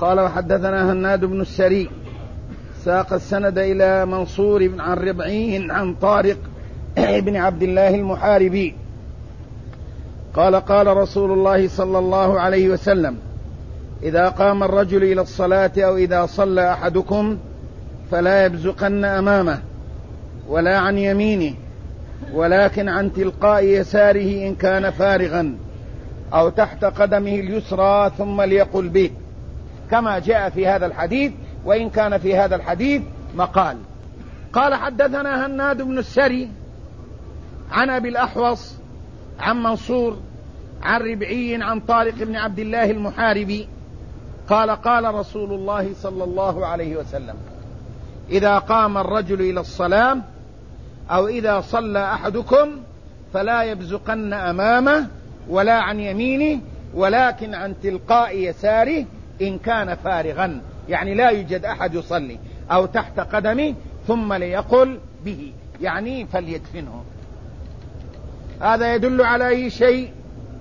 قال وحدثنا هناد بن السري ساق السند إلى منصور عن ربعي عن طارق بن عبد الله المحاربي قال قال رسول الله صلى الله عليه وسلم: إذا قام الرجل إلى الصلاة أو إذا صلى أحدكم فلا يبزقن أمامه ولا عن يمينه ولكن عن تلقاء يساره إن كان فارغا أو تحت قدمه اليسرى ثم ليقل به، كما جاء في هذا الحديث، وإن كان في هذا الحديث مقال. قال حدثنا هناد بن السري عن أبي الأحوص عن منصور عن ربعي عن طارق بن عبد الله المحاربي قال قال رسول الله صلى الله عليه وسلم: إذا قام الرجل إلى الصلاة أو إذا صلى أحدكم فلا يبزقن أمامه ولا عن يمينه ولكن عن تلقاء يساره إن كان فارغا، يعني لا يوجد أحد يصلي، أو تحت قدمه ثم ليقل به، يعني فليدفنه. هذا يدل على أي شيء؟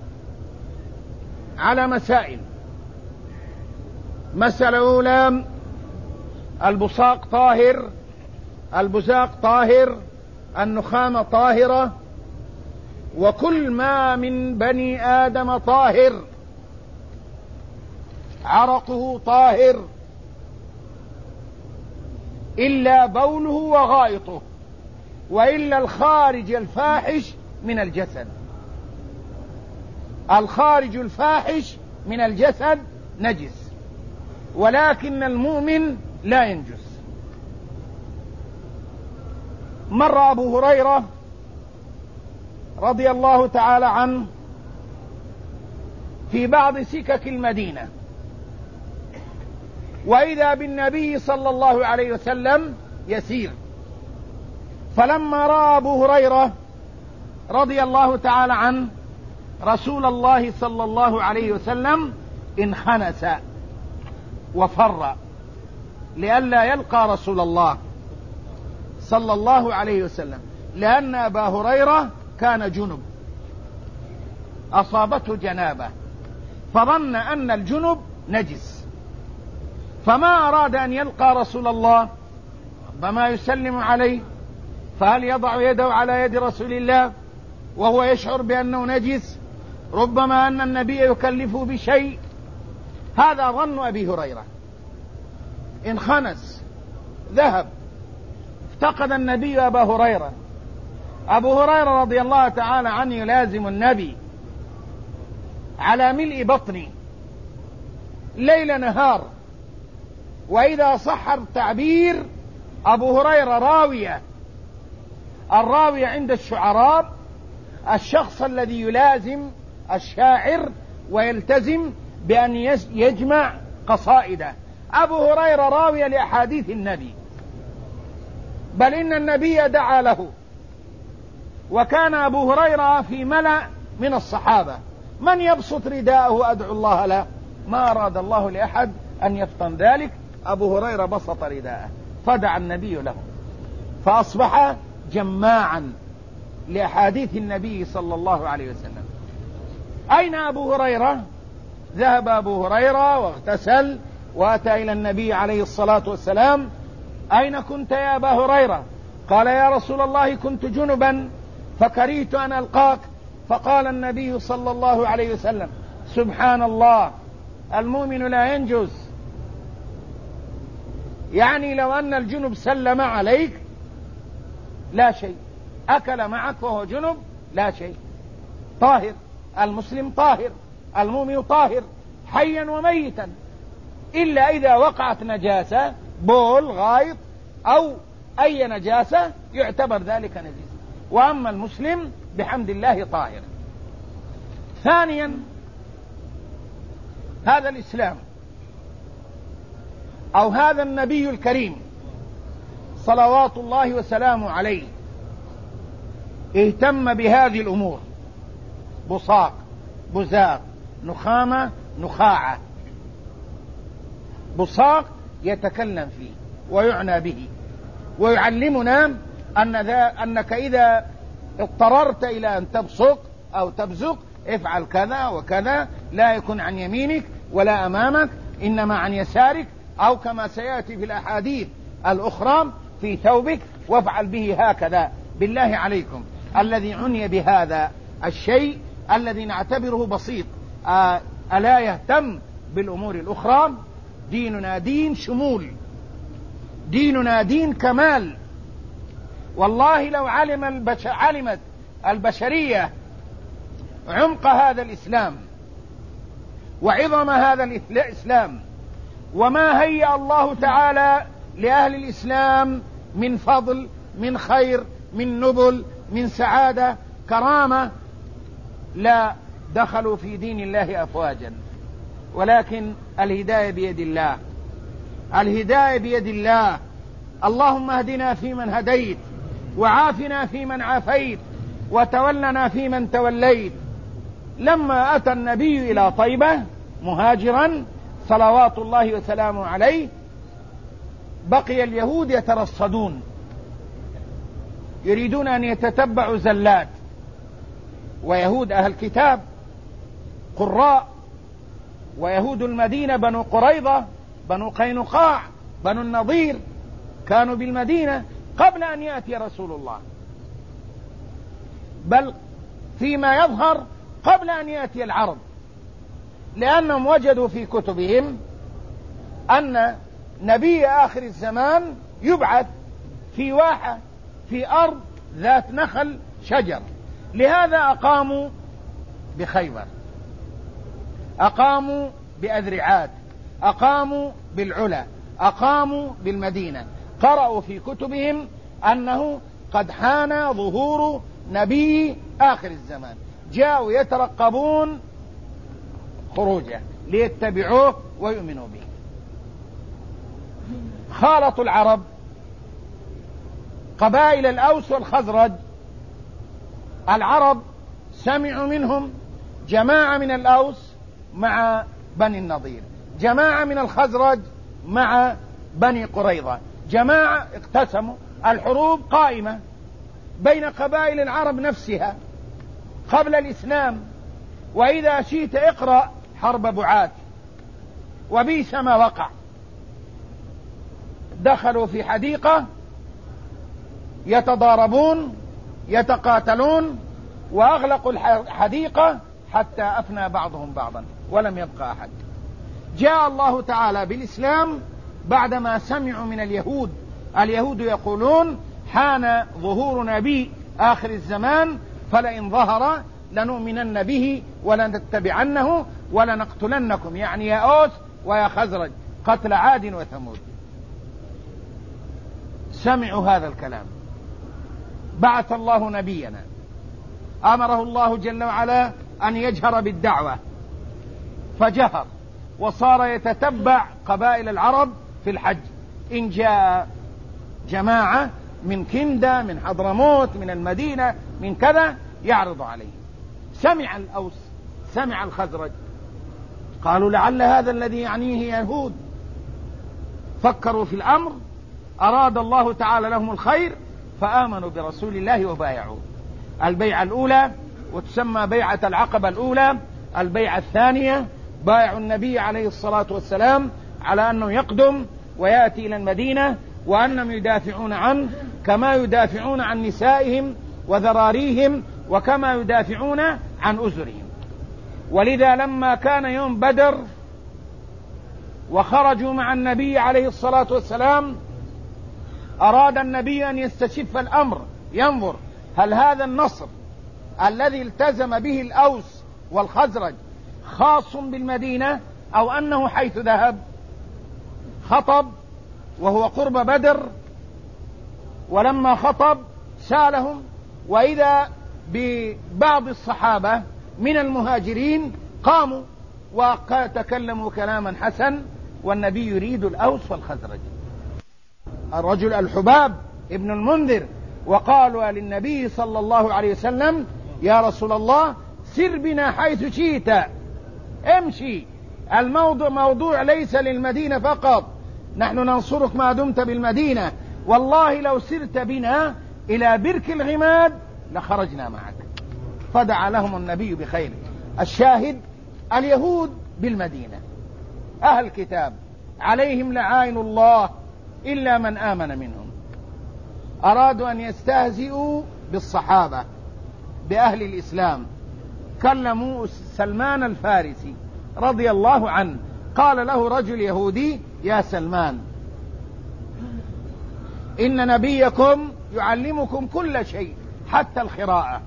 على مسائل. مسألة أولى: البصاق طاهر، البزاق طاهر، النخامة طاهرة، وكل ما من بني آدم طاهر، عرقه طاهر إلا بوله وغائطه، وإلا الخارج الفاحش من الجسد. الخارج الفاحش من الجسد نجس، ولكن المؤمن لا ينجس. مر أبو هريرة رضي الله تعالى عنه في بعض سكك المدينة، وإذا بالنبي صلى الله عليه وسلم يسير، فلما رأى أبو هريرة رضي الله تعالى عنه رسول الله صلى الله عليه وسلم انخنس وفر لئلا يلقى رسول الله صلى الله عليه وسلم، لأن أبا هريرة كان جنب، أصابته جنابة، فظن أن الجنب نجس، فما أراد أن يلقى رسول الله، ربما يسلم عليه، فهل يضع يده على يد رسول الله وهو يشعر بأنه نجس؟ ربما أن النبي يكلفه بشيء. هذا ظن أبي هريرة، انخنس، ذهب، افتقد النبي أبا هريرة. أبو هريرة رضي الله تعالى عنه يلازم النبي على ملء بطني ليل نهار، وإذا صح التعبير أبو هريرة راوية. الراوية عند الشعراء الشخص الذي يلازم الشاعر ويلتزم بأن يجمع قصائده. أبو هريرة راوية لأحاديث النبي، بل إن النبي دعا له، وكان أبو هريرة في ملأ من الصحابة: من يبسط رداءه أدعو الله له. ما أراد الله لأحد أن يفطن ذلك، أبو هريرة بسط رداءه فدعا النبي له، فأصبح جماعا لأحاديث النبي صلى الله عليه وسلم. أين أبو هريرة؟ ذهب أبو هريرة واغتسل وأتى إلى النبي عليه الصلاة والسلام: أين كنت يا أبا هريرة؟ قال: يا رسول الله كنت جنبا فكرهت أن ألقاك. فقال النبي صلى الله عليه وسلم: سبحان الله، المؤمن لا ينجس. يعني لو أن الجنب سلم عليك لا شيء، أكل معك وهو جنب لا شيء، طاهر. المسلم طاهر، المؤمن طاهر حيا وميتا، إلا إذا وقعت نجاسة، بول، غائط، أو أي نجاسة، يعتبر ذلك نجس. وأما المسلم بحمد الله طاهر. ثانيا، هذا الإسلام أو هذا النبي الكريم صلوات الله وسلامه عليه اهتم بهذه الأمور: بصاق، بزاق، نخامة، نخاعة. بصاق يتكلم فيه ويعنى به، ويعلمنا أنك إذا اضطررت إلى أن تبصق أو تبزق افعل كذا وكذا، لا يكون عن يمينك ولا أمامك، إنما عن يسارك، أو كما سيأتي في الأحاديث الأخرى في ثوبك وافعل به هكذا. بالله عليكم، الذي عني بهذا الشيء الذي نعتبره بسيط ألا يهتم بالأمور الأخرى؟ ديننا دين شمول، ديننا دين كمال. والله لو علمت البشرية عمق هذا الإسلام وعظم هذا الإسلام وما هيأ الله تعالى لأهل الإسلام من فضل، من خير، من نبل، من سعادة، كرامة، لا دخلوا في دين الله أفواجا. ولكن الهداية بيد الله، الهداية بيد الله. اللهم اهدنا فيمن هديت، وعافنا فيمن عافيت، وتولنا فيمن توليت. لما أتى النبي إلى طيبة مهاجرا صلوات الله وسلامه عليه، بقي اليهود يترصدون، يريدون أن يتتبعوا زلات. ويهود أهل كتاب قراء، ويهود المدينة بنو قريظة، بنو قينقاع، بنو النضير، كانوا بالمدينة قبل أن يأتي رسول الله، بل فيما يظهر قبل أن يأتي العرب، لأنهم وجدوا في كتبهم أن نبي آخر الزمان يبعث في واحة في أرض ذات نخل شجر. لهذا أقاموا بخيبر، أقاموا بأذرعات، أقاموا بالعلا، أقاموا بالمدينة. قرأوا في كتبهم أنه قد حان ظهور نبي آخر الزمان، جاءوا يترقبون خروجه ليتبعوه ويؤمنوا به. خالطوا العرب، قبائل الأوس والخزرج. العرب سمعوا منهم جماعة من الأوس مع بني النضير، جماعة من الخزرج مع بني قريظة، جماعة اقتسموا. الحروب قائمة بين قبائل العرب نفسها قبل الإسلام. وإذا شئت اقرأ حرب بعاث، وبئس ما وقع. دخلوا في حديقة يتضاربون يتقاتلون، وأغلقوا الحديقة حتى أفنى بعضهم بعضا ولم يبقى أحد. جاء الله تعالى بالإسلام بعدما سمعوا من اليهود يقولون حان ظهور نبي آخر الزمان، فلئن ظهر لنؤمنن به ولنتبعنه ولنقتلنكم، يعني يا أوس ويا خزرج، قتل عاد وثمود. سمعوا هذا الكلام، بعث الله نبينا، أمره الله جل وعلا أن يجهر بالدعوة، فجهر وصار يتتبع قبائل العرب في الحج. إن جاء جماعة من كندة، من حضرموت، من المدينة، من كذا، يعرض عليه. سمع الأوس، سمع الخزرج، قالوا لعل هذا الذي يعنيه يهود. فكروا في الأمر، أراد الله تعالى لهم الخير فآمنوا برسول الله وبايعوا. البيعة الأولى، وتسمى بيعة العقبة الأولى. البيعة الثانية بايعوا النبي عليه الصلاة والسلام على أنه يقدم ويأتي إلى المدينة، وأنهم يدافعون عنه كما يدافعون عن نسائهم وذراريهم، وكما يدافعون عن أزرهم. ولذا لما كان يوم بدر وخرجوا مع النبي عليه الصلاة والسلام، أراد النبي أن يستشف الأمر، ينظر هل هذا النصر الذي التزم به الأوس والخزرج خاص بالمدينة أو أنه حيث ذهب. خطب وهو قرب بدر، ولما خطب سالهم، وإذا ببعض الصحابة من المهاجرين قاموا وتكلموا كلاما حسن، والنبي يريد الأوس والخزرج. الرجل الحباب ابن المنذر، وقالوا للنبي صلى الله عليه وسلم يا رسول الله سر بنا حيث شئت، امشي، الموضوع موضوع ليس للمدينة فقط، نحن ننصرك ما دمت بالمدينة، والله لو سرت بنا إلى برك الغماد لخرجنا معك. فدعا لهم النبي بخير. الشاهد اليهود بالمدينة، أهل الكتاب عليهم لعائن الله إلا من آمن منهم. أرادوا أن يستهزئوا بالصحابة بأهل الإسلام، كلموا سلمان الفارسي رضي الله عنه، قال له رجل يهودي: يا سلمان، إن نبيكم يعلمكم كل شيء حتى القراءة.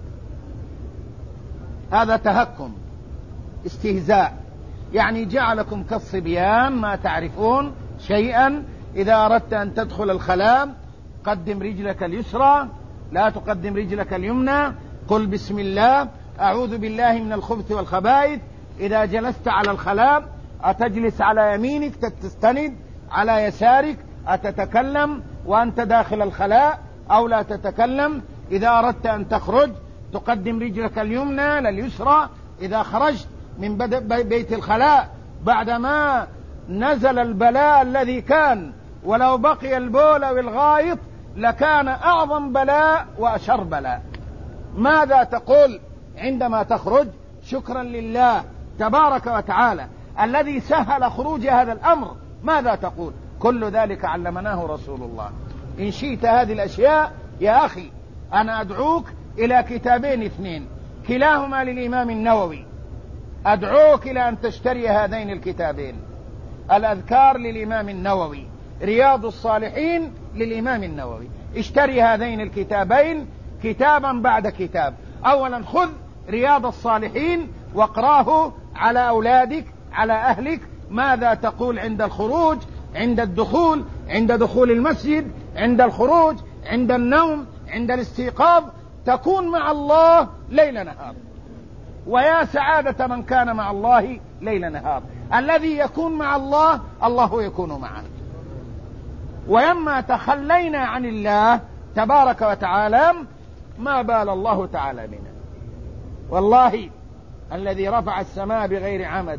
هذا تهكم، استهزاء، يعني جعلكم كالصبيان ما تعرفون شيئا. إذا أردت أن تدخل الخلاء قدم رجلك اليسرى، لا تقدم رجلك اليمنى، قل بسم الله، أعوذ بالله من الخبث والخبائث. إذا جلست على الخلاء أتجلس على يمينك، تستند على يسارك، أتتكلم وأنت داخل الخلاء أو لا تتكلم. إذا أردت أن تخرج تقدم رجلك اليمنى لليسرى. إذا خرجت من بيت الخلاء بعدما نزل البلاء الذي كان، ولو بقي البول والغائط لكان أعظم بلاء وأشر بلاء، ماذا تقول عندما تخرج؟ شكرا لله تبارك وتعالى الذي سهل خروج هذا الأمر. ماذا تقول؟ كل ذلك علمناه رسول الله. إن شئت هذه الأشياء يا أخي أنا أدعوك إلى كتابين اثنين، كلاهما للإمام النووي، أدعوك إلى أن تشتري هذين الكتابين: الأذكار للإمام النووي، رياض الصالحين للإمام النووي. اشتري هذين الكتابين كتابا بعد كتاب. أولا خذ رياض الصالحين واقراه على أولادك، على أهلك. ماذا تقول عند الخروج، عند الدخول، عند دخول المسجد، عند الخروج، عند النوم، عند الاستيقاظ؟ تكون مع الله ليل نهار. ويا سعادة من كان مع الله ليل نهار. الذي يكون مع الله الله يكون معه. ويما تخلينا عن الله تبارك وتعالى ما بال الله تعالى بنا. والله الذي رفع السماء بغير عمد،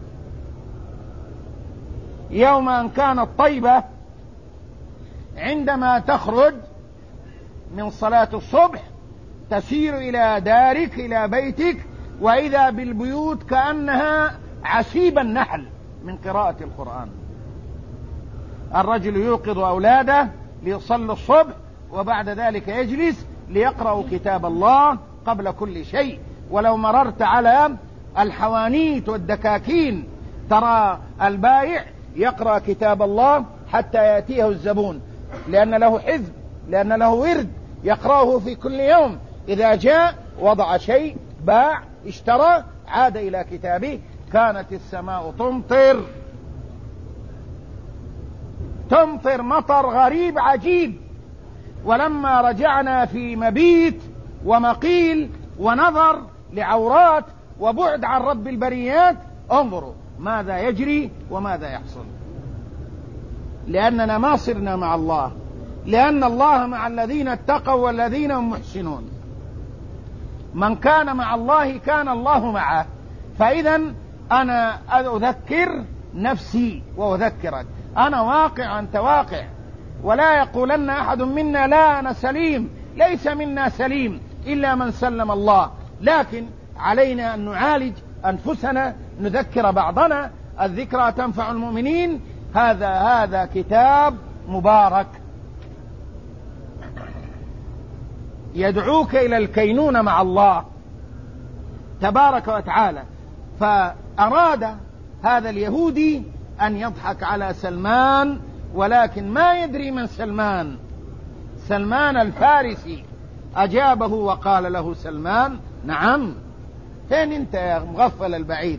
يوم أن كانت طيبة عندما تخرج من صلاة الصبح تسير إلى دارك، إلى بيتك، وإذا بالبيوت كأنها عشيب النحل من قراءة القرآن. الرجل يوقظ أولاده ليصلوا الصبح، وبعد ذلك يجلس ليقرأوا كتاب الله قبل كل شيء. ولو مررت على الحوانيت والدكاكين ترى البائع يقرأ كتاب الله حتى يأتيه الزبون، لأن له حزب، لأن له ورد يقرأه في كل يوم. إذا جاء وضع شيء، باع، اشترى، عاد إلى كتابه. كانت السماء تمطر مطر غريب عجيب. ولما رجعنا في مبيت ومقيل ونظر لعورات وبعد عن رب البريات، انظروا ماذا يجري وماذا يحصل. لأننا ما صرنا مع الله، لأن الله مع الذين اتقوا والذين هم محسنون. من كان مع الله كان الله معه. فإذا أنا أذكر نفسي وأذكرك، أنا واقع أنت واقع. ولا يقولن أحد منا لا أنا سليم، ليس منا سليم إلا من سلم الله. لكن علينا أن نعالج أنفسنا، نذكر بعضنا. الذكرى تنفع المؤمنين. هذا كتاب مبارك يدعوك إلى الكينونة مع الله تبارك وتعالى. فأراد هذا اليهودي أن يضحك على سلمان، ولكن ما يدري من سلمان. سلمان الفارسي أجابه وقال له سلمان: نعم، فين أنت يا مغفل البعيد؟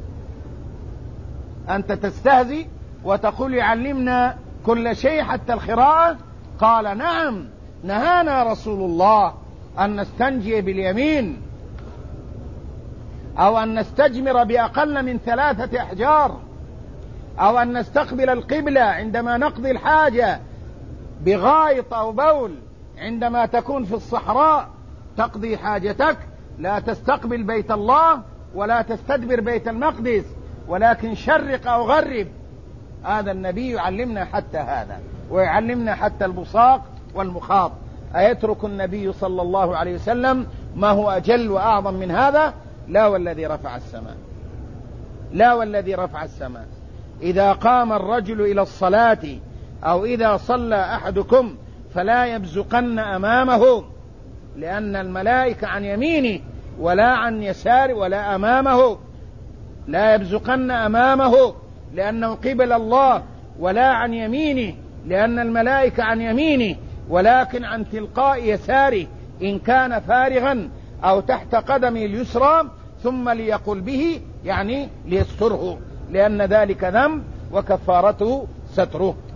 أنت تستهزئ وتقول يعلمنا كل شيء حتى القراءة؟ قال: نعم، نهانا رسول الله أن نستنجي باليمين، أو أن نستجمر بأقل من 3 أحجار، أو أن نستقبل القبلة عندما نقضي الحاجة بغائط أو بول. عندما تكون في الصحراء تقضي حاجتك لا تستقبل بيت الله ولا تستدبر بيت المقدس، ولكن شرق أو غرب. هذا النبي يعلمنا حتى هذا، ويعلمنا حتى البصاق والمخاط. أيترك النبي صلى الله عليه وسلم ما هو أجل وأعظم من هذا؟ لا والذي رفع السماء، لا والذي رفع السماء. إذا قام الرجل إلى الصلاة أو إذا صلى أحدكم فلا يبزقن أمامه، لأن الملائكة عن يمينه ولا عن يساره ولا أمامه، لا يبزقن أمامه لأنه قبل الله، ولا عن يمينه لأن الملائكة عن يمينه، ولكن عن تلقاء يساره إن كان فارغا أو تحت قدمه اليسرى، ثم ليقل به يعني ليستره، لأن ذلك ذنب وكفارته ستره.